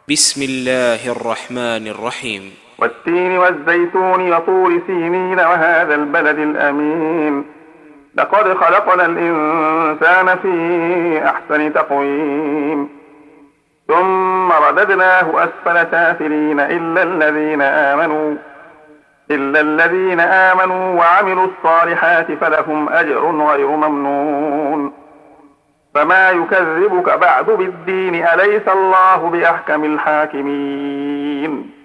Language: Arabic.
بسم الله الرحمن الرحيم. والتين والزيتون وطور سينين وهذا البلد الأمين لقد خلقنا الإنسان في أحسن تقويم ثم رددناه أسفل سافلين إلا الذين آمنوا وعملوا الصالحات فلهم أجر غير ممنون. فما يكذبك بعد بالدين، أليس الله بأحكم الحاكمين.